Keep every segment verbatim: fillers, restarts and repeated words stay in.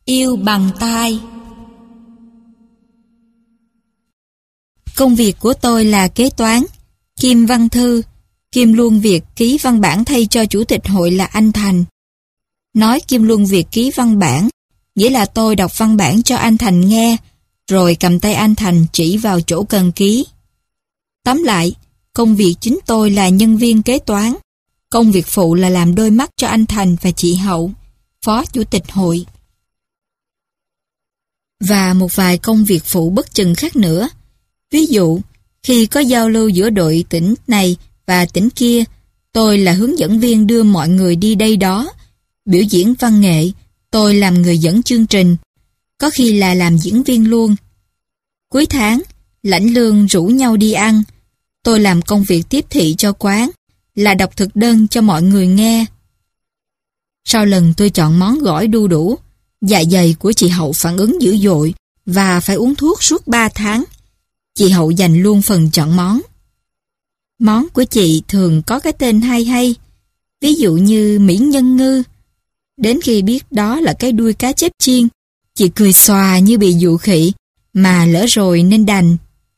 Yêu bằng tai. Công việc của tôi là kế toán, kiêm văn thư, kiêm luôn việc ký văn bản thay cho chủ tịch hội là anh Thành. Nói kiêm luôn việc ký văn bản, nghĩa là tôi đọc văn bản cho anh Thành nghe, rồi cầm tay anh Thành chỉ vào chỗ cần ký. Tóm lại, công việc chính tôi là nhân viên kế toán, công việc phụ là làm đôi mắt cho anh Thành và chị Hậu, phó chủ tịch hội. Và một vài công việc phụ bất chừng khác nữa. Ví dụ, khi có giao lưu giữa đội tỉnh này và tỉnh kia, tôi là hướng dẫn viên đưa mọi người đi đây đó. Biểu diễn văn nghệ, tôi làm người dẫn chương trình, có khi là làm diễn viên luôn. Cuối tháng, lãnh lương rủ nhau đi ăn, tôi làm công việc tiếp thị cho quán, là đọc thực đơn cho mọi người nghe. Sau lần tôi chọn món gỏi đu đủ, dạ dày của chị Hậu phản ứng dữ dội và phải uống thuốc suốt ba tháng. Chị Hậu dành luôn phần chọn món. Món của chị thường có cái tên hay hay, ví dụ như mỹ nhân ngư. Đến khi biết đó là cái đuôi cá chép chiên, chị cười xòa như bị dụ khị, mà lỡ rồi nên đành.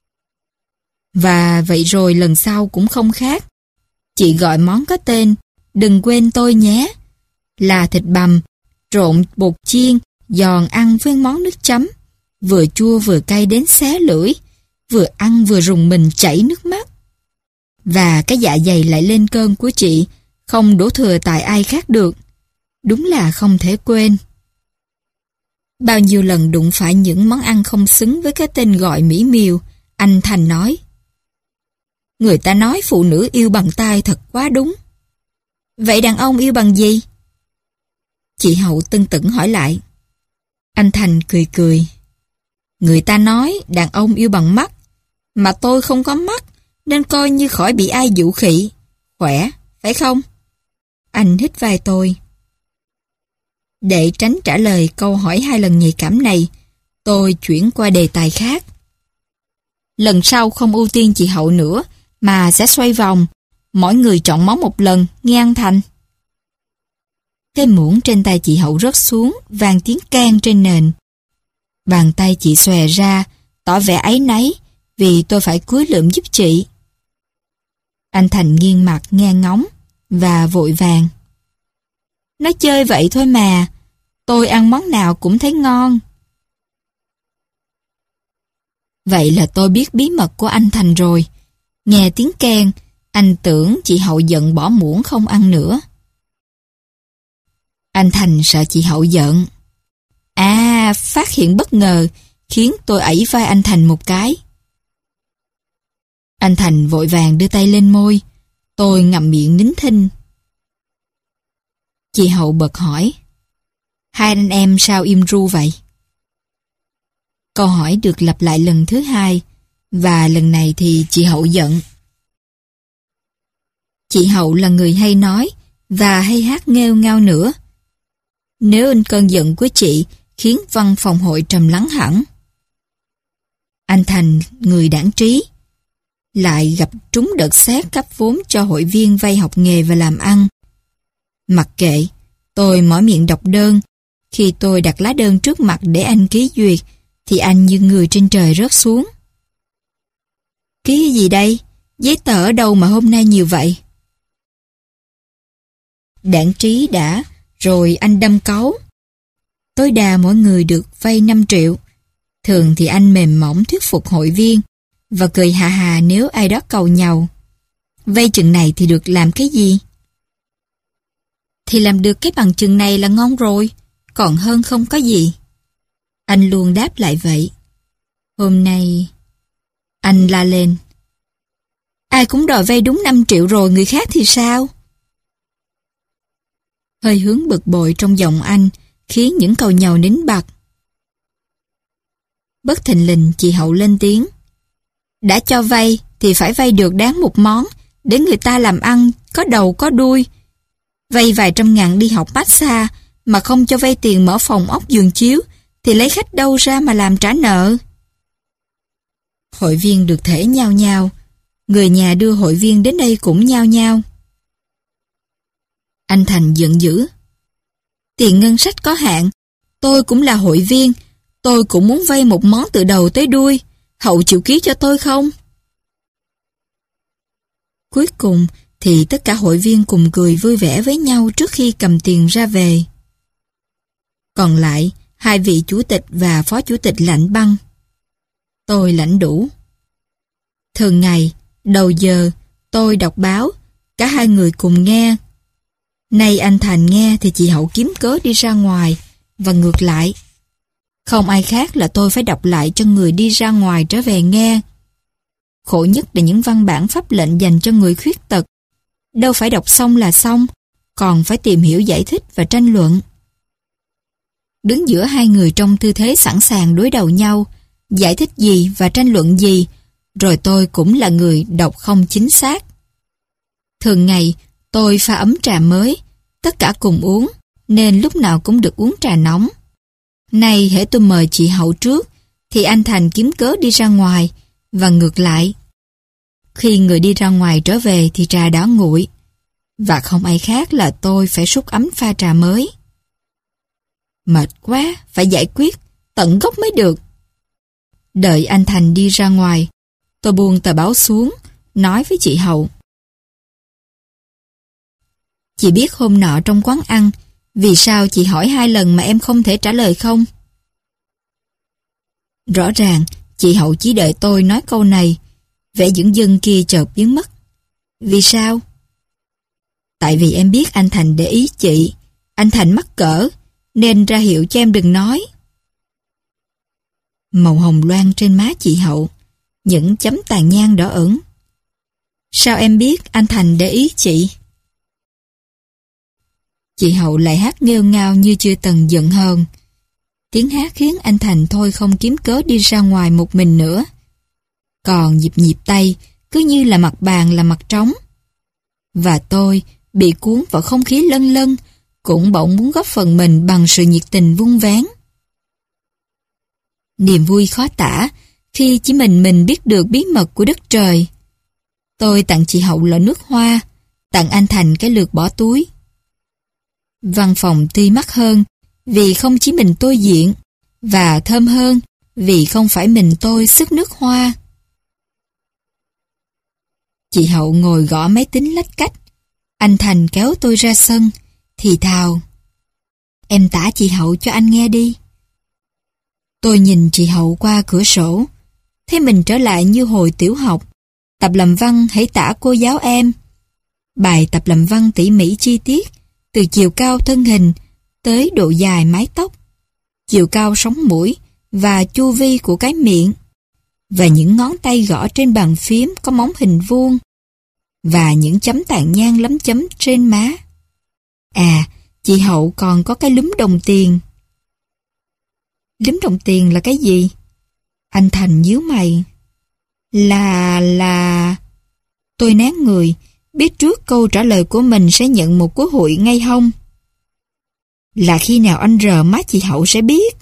Và vậy rồi lần sau cũng không khác. Chị gọi món có tên "Đừng quên tôi nhé", là thịt bằm, trộn bột chiên, giòn ăn với món nước chấm, vừa chua vừa cay đến xé lưỡi, vừa ăn vừa rùng mình chảy nước mắt. Và cái dạ dày lại lên cơn của chị, không đổ thừa tại ai khác được. Đúng là không thể quên. Bao nhiêu lần đụng phải những món ăn không xứng với cái tên gọi mỹ miều, anh Thành nói: người ta nói phụ nữ yêu bằng tai thật quá đúng. Vậy đàn ông yêu bằng gì? Chị Hậu tưng tửng hỏi lại. Anh Thành cười cười. Người ta nói đàn ông yêu bằng mắt, mà tôi không có mắt, nên coi như khỏi bị ai dụ khị. Khỏe, phải không? Anh hít vai tôi. Để tránh trả lời câu hỏi hai lần nhạy cảm này, tôi chuyển qua đề tài khác. Lần sau không ưu tiên chị Hậu nữa, mà sẽ xoay vòng. Mỗi người chọn món một lần, nghe anh Thành. Cái muỗng trên tay chị Hậu rớt xuống, vang tiếng keng trên nền. Bàn tay chị xòe ra, tỏ vẻ áy náy, vì tôi phải cúi lượm giúp chị. Anh Thành nghiêng mặt nghe ngóng, và vội vàng. Nói chơi vậy thôi mà, tôi ăn món nào cũng thấy ngon. Vậy là tôi biết bí mật của anh Thành rồi. Nghe tiếng keng, anh tưởng chị Hậu giận bỏ muỗng không ăn nữa. Anh Thành sợ chị Hậu giận. À, phát hiện bất ngờ khiến tôi ẩy vai anh Thành một cái. Anh Thành vội vàng đưa tay lên môi. Tôi ngậm miệng nín thinh. Chị Hậu bật hỏi: hai anh em sao im ru vậy? Câu hỏi được lặp lại lần thứ hai, và lần này thì chị Hậu giận. Chị Hậu là người hay nói và hay hát nghêu ngao nữa. Nếu in cơn giận của chị khiến văn phòng hội trầm lắng hẳn. Anh Thành, người đảng trí, lại gặp trúng đợt xét cấp vốn cho hội viên vay học nghề và làm ăn. Mặc kệ, tôi mỏi miệng đọc đơn. Khi tôi đặt lá đơn trước mặt để anh ký duyệt, thì anh như người trên trời rớt xuống. Ký gì đây? Giấy tờ ở đâu mà hôm nay nhiều vậy? Đảng trí đã, rồi anh đâm cáu. Tối đa mỗi người được vay năm triệu. Thường thì anh mềm mỏng thuyết phục hội viên, và cười hà hà nếu ai đó cầu nhàu. Vay chừng này thì được làm cái gì? Thì làm được cái bằng chừng này là ngon rồi, còn hơn không có gì. Anh luôn đáp lại vậy. Hôm nay... Anh la lên. Ai cũng đòi vay đúng năm triệu rồi, người khác thì sao? Hơi hướng bực bội trong giọng anh khiến những câu nhàu nín bặt. Bất thình lình chị Hậu lên tiếng. Đã cho vay thì phải vay được đáng một món, để người ta làm ăn có đầu có đuôi. Vay vài trăm ngàn đi học massage mà không cho vay tiền mở phòng ốc giường chiếu, thì lấy khách đâu ra mà làm trả nợ? Hội viên được thể nhao nhao. Người nhà đưa hội viên đến đây cũng nhao nhao. Anh Thành giận dữ. Tiền ngân sách có hạn, Tôi cũng là hội viên, tôi cũng muốn vay một món từ đầu tới đuôi. Hậu chịu ký cho tôi không? Cuối cùng thì tất cả hội viên cùng cười vui vẻ với nhau trước khi cầm tiền ra về. Còn lại, hai vị chủ tịch và phó chủ tịch lãnh băng. Tôi lãnh đủ. Thường ngày, đầu giờ, tôi đọc báo, cả hai người cùng nghe. Nay anh Thành nghe thì chị Hậu kiếm cớ đi ra ngoài, và ngược lại. Không ai khác là tôi phải đọc lại cho người đi ra ngoài trở về nghe. Khổ nhất là những văn bản pháp lệnh dành cho người khuyết tật. Đâu phải đọc xong là xong, còn phải tìm hiểu giải thích và tranh luận. Đứng giữa hai người trong tư thế sẵn sàng đối đầu nhau, giải thích gì và tranh luận gì, rồi tôi cũng là người đọc không chính xác. Thường ngày, tôi pha ấm trà mới, tất cả cùng uống, nên lúc nào cũng được uống trà nóng. Nay hễ tôi mời chị Hậu trước, thì anh Thành kiếm cớ đi ra ngoài, và ngược lại. Khi người đi ra ngoài trở về thì trà đã nguội, và không ai khác là tôi phải súc ấm pha trà mới. Mệt quá, phải giải quyết, tận gốc mới được. Đợi anh Thành đi ra ngoài, tôi buông tờ báo xuống, nói với chị Hậu. Chị biết hôm nọ trong quán ăn, vì sao chị hỏi hai lần mà em không thể trả lời không? Rõ ràng, chị Hậu chỉ đợi tôi nói câu này, vẻ dửng dưng kia chợt biến mất. Vì sao? Tại vì em biết anh Thành để ý chị, anh Thành mắc cỡ, nên ra hiệu cho em đừng nói. Màu hồng loang trên má chị Hậu, những chấm tàn nhang đỏ ửng. Sao em biết anh Thành để ý chị? Chị Hậu lại hát nghêu ngao như chưa từng giận hờn. Tiếng hát khiến anh Thành thôi không kiếm cớ đi ra ngoài một mình nữa. Còn nhịp nhịp tay cứ như là mặt bàn là mặt trống. Và tôi bị cuốn vào không khí lân lân, cũng bỗng muốn góp phần mình bằng sự nhiệt tình vun vén. Niềm vui khó tả khi chỉ mình mình biết được bí mật của đất trời. Tôi tặng chị Hậu lọ nước hoa, tặng anh Thành cái lược bỏ túi. Văn phòng tuy mắc hơn vì không chỉ mình tôi diện, và thơm hơn vì không phải mình tôi xức nước hoa. Chị Hậu ngồi gõ máy tính lách cách. Anh Thành kéo tôi ra sân, thì thào. Em tả chị Hậu cho anh nghe đi. Tôi nhìn chị Hậu qua cửa sổ, thấy mình trở lại như hồi tiểu học. Tập làm văn hãy tả cô giáo em. Bài tập làm văn tỉ mỉ chi tiết, từ chiều cao thân hình tới độ dài mái tóc, chiều cao sống mũi và chu vi của cái miệng, và những ngón tay gõ trên bàn phím có móng hình vuông, và những chấm tàn nhang lấm chấm trên má. À, chị Hậu còn có cái lúm đồng tiền. Lúm đồng tiền là cái gì? Anh Thành nhíu mày. Là... là... Tôi nén người, biết trước câu trả lời của mình sẽ nhận một cú hụi ngay hông. Là khi nào anh rờ mắt chị Hậu sẽ biết.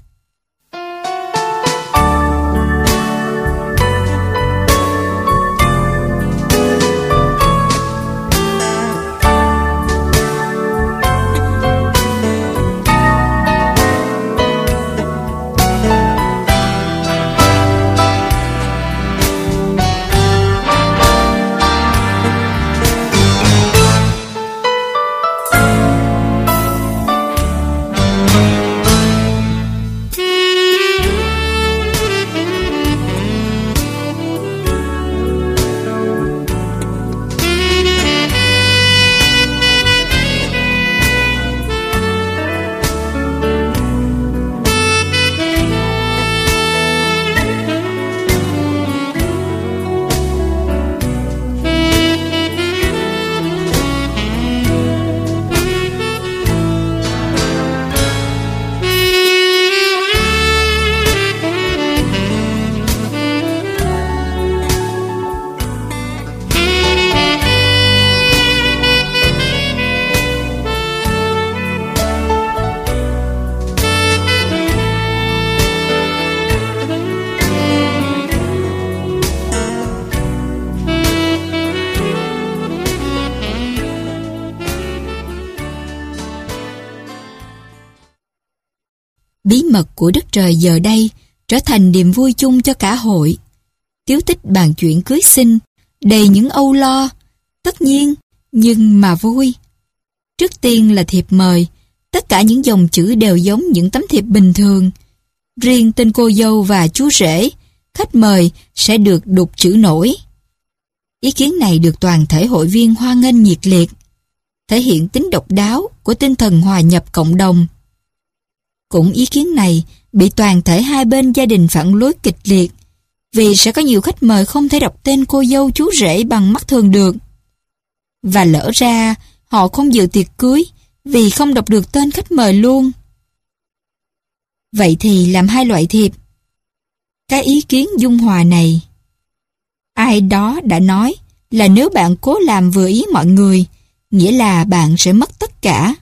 Bí mật của đất trời giờ đây trở thành niềm vui chung cho cả hội. Tiếu tích bàn chuyện cưới xin, đầy những âu lo, tất nhiên, nhưng mà vui. Trước tiên là thiệp mời, tất cả những dòng chữ đều giống những tấm thiệp bình thường. Riêng tên cô dâu và chú rể, khách mời sẽ được đục chữ nổi. Ý kiến này được toàn thể hội viên hoan nghênh nhiệt liệt, thể hiện tính độc đáo của tinh thần hòa nhập cộng đồng. Cũng ý kiến này bị toàn thể hai bên gia đình phản đối kịch liệt, vì sẽ có nhiều khách mời không thể đọc tên cô dâu chú rể bằng mắt thường được. Và lỡ ra họ không dự tiệc cưới vì không đọc được tên khách mời luôn. Vậy thì làm hai loại thiệp. Cái ý kiến dung hòa này, ai đó đã nói là nếu bạn cố làm vừa ý mọi người, nghĩa là bạn sẽ mất tất cả.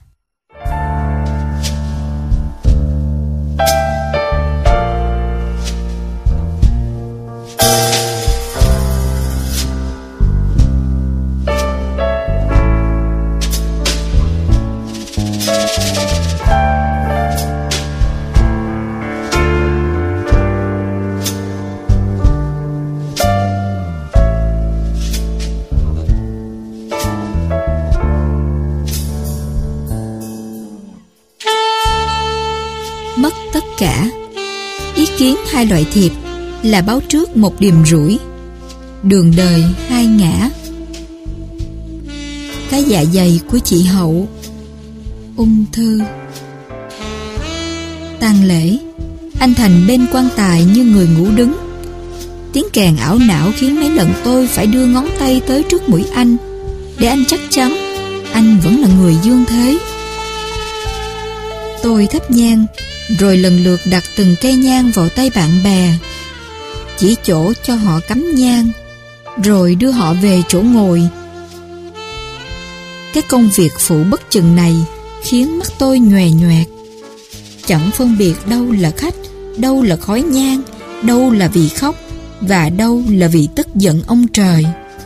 Mất tất cả. Ý kiến hai loại thiệp là báo trước một điềm rủi, đường đời hai ngã. Cái dạ dày của chị Hậu, ung thư. Tang lễ, anh Thành bên quan tài như người ngủ đứng. Tiếng kèn ảo não khiến mấy lần tôi phải đưa ngón tay tới trước mũi anh, để anh chắc chắn anh vẫn là người dương thế. Tôi thắp nhang, rồi lần lượt đặt từng cây nhang vào tay bạn bè, chỉ chỗ cho họ cắm nhang, rồi đưa họ về chỗ ngồi. Cái công việc phụ bất chừng này khiến mắt tôi nhòe nhoẹt. Chẳng phân biệt đâu là khách, đâu là khói nhang, đâu là vì khóc, và đâu là vì tức giận ông trời.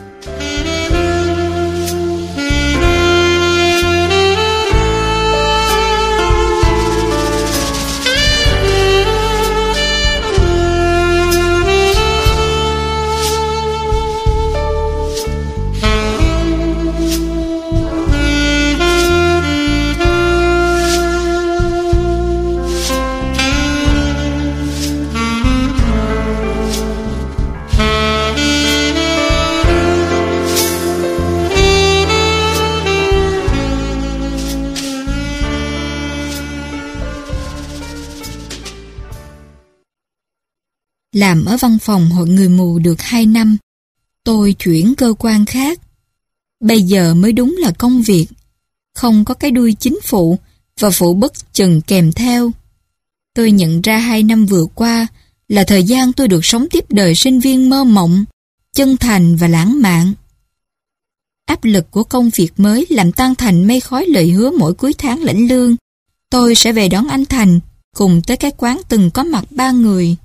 Làm ở văn phòng hội người mù được hai năm, tôi chuyển cơ quan khác. Bây giờ mới đúng là công việc, không có cái đuôi chính phụ và phụ bất chừng kèm theo. Tôi nhận ra hai năm vừa qua là thời gian tôi được sống tiếp đời sinh viên mơ mộng, chân thành và lãng mạn. Áp lực của công việc mới làm tan thành mây khói lời hứa mỗi cuối tháng lãnh lương. Tôi sẽ về đón anh Thành, cùng tới cái quán từng có mặt ba người.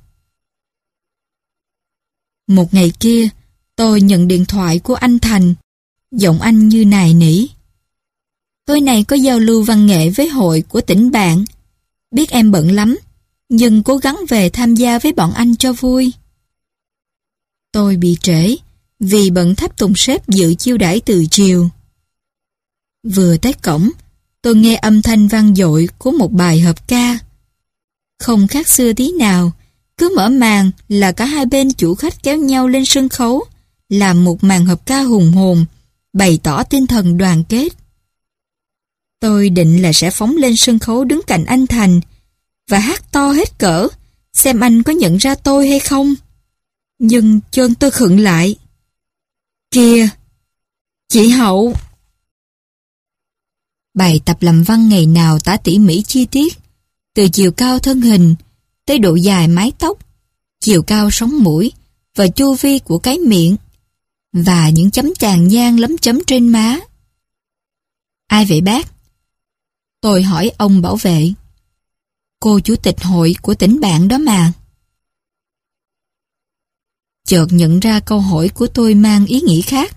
Một ngày kia, tôi nhận điện thoại của anh Thành, giọng anh như nài nỉ. Tối nay có giao lưu văn nghệ với hội của tỉnh bạn. Biết em bận lắm, nhưng cố gắng về tham gia với bọn anh cho vui. Tôi bị trễ, vì bận tháp tùng sếp dự chiêu đãi từ chiều. Vừa tới cổng, tôi nghe âm thanh vang dội của một bài hợp ca. Không khác xưa tí nào, cứ mở màn là cả hai bên chủ khách kéo nhau lên sân khấu, làm một màn hợp ca hùng hồn, bày tỏ tinh thần đoàn kết. Tôi định là sẽ phóng lên sân khấu đứng cạnh anh Thành và hát to hết cỡ, xem anh có nhận ra tôi hay không. Nhưng chân tôi khựng lại. Kìa, chị Hậu! Bài tập làm văn ngày nào tả tỉ mỉ chi tiết, từ chiều cao thân hình tới độ dài mái tóc, chiều cao sống mũi và chu vi của cái miệng, và những chấm chàn nhang lấm chấm trên má. Ai vậy bác? Tôi hỏi ông bảo vệ. Cô chủ tịch hội của tỉnh bạn đó mà. Chợt nhận ra câu hỏi của tôi mang ý nghĩa khác.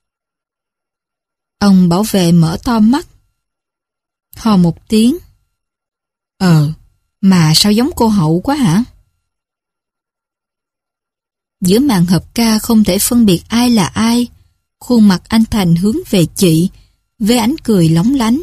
Ông bảo vệ mở to mắt, hò một tiếng. Ờ, Mà sao giống cô Hậu quá hả? Giữa màn hợp ca không thể phân biệt ai là ai. Khuôn mặt anh Thành hướng về chị, với ánh cười lóng lánh.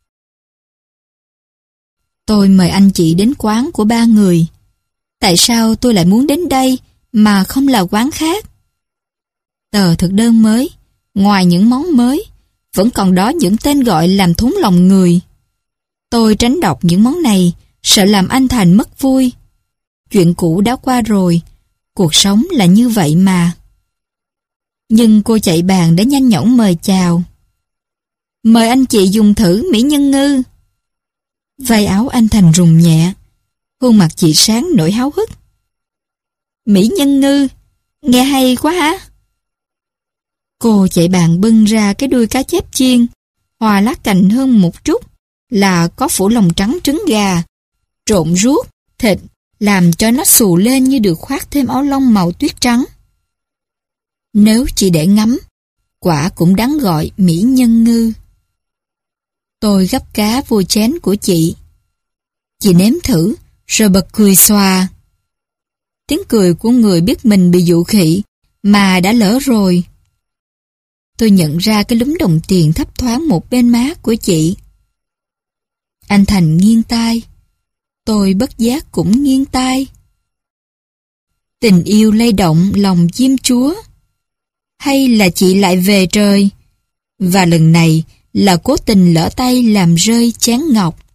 Tôi mời anh chị đến quán của ba người. Tại sao tôi lại muốn đến đây mà không là quán khác? Tờ thực đơn mới, ngoài những món mới, vẫn còn đó những tên gọi làm thốn lòng người. Tôi tránh đọc những món này, sợ làm anh Thành mất vui. Chuyện cũ đã qua rồi, cuộc sống là như vậy mà. Nhưng cô chạy bàn đã nhanh nhõng mời chào. Mời anh chị dùng thử mỹ nhân ngư. Vai áo anh Thành rùng nhẹ, khuôn mặt chị sáng nổi háo hức. Mỹ nhân ngư, nghe hay quá hả? Cô chạy bàn bưng ra cái đuôi cá chép chiên, hòa lá cành hơn một chút, là có phủ lòng trắng trứng gà, trộn ruốc, thịt, làm cho nó xù lên như được khoác thêm áo lông màu tuyết trắng. Nếu chỉ để ngắm, quả cũng đáng gọi mỹ nhân ngư. Tôi gắp cá vô chén của chị. Chị nếm thử, rồi bật cười xòa. Tiếng cười của người biết mình bị dụ khị, mà đã lỡ rồi. Tôi nhận ra cái lúm đồng tiền thấp thoáng một bên má của chị. Anh Thành nghiêng tai. Tôi bất giác cũng nghiêng tai. Tình yêu lay động lòng chim chúa. Hay là chị lại về trời? Và lần này là cố tình lỡ tay làm rơi chén ngọc.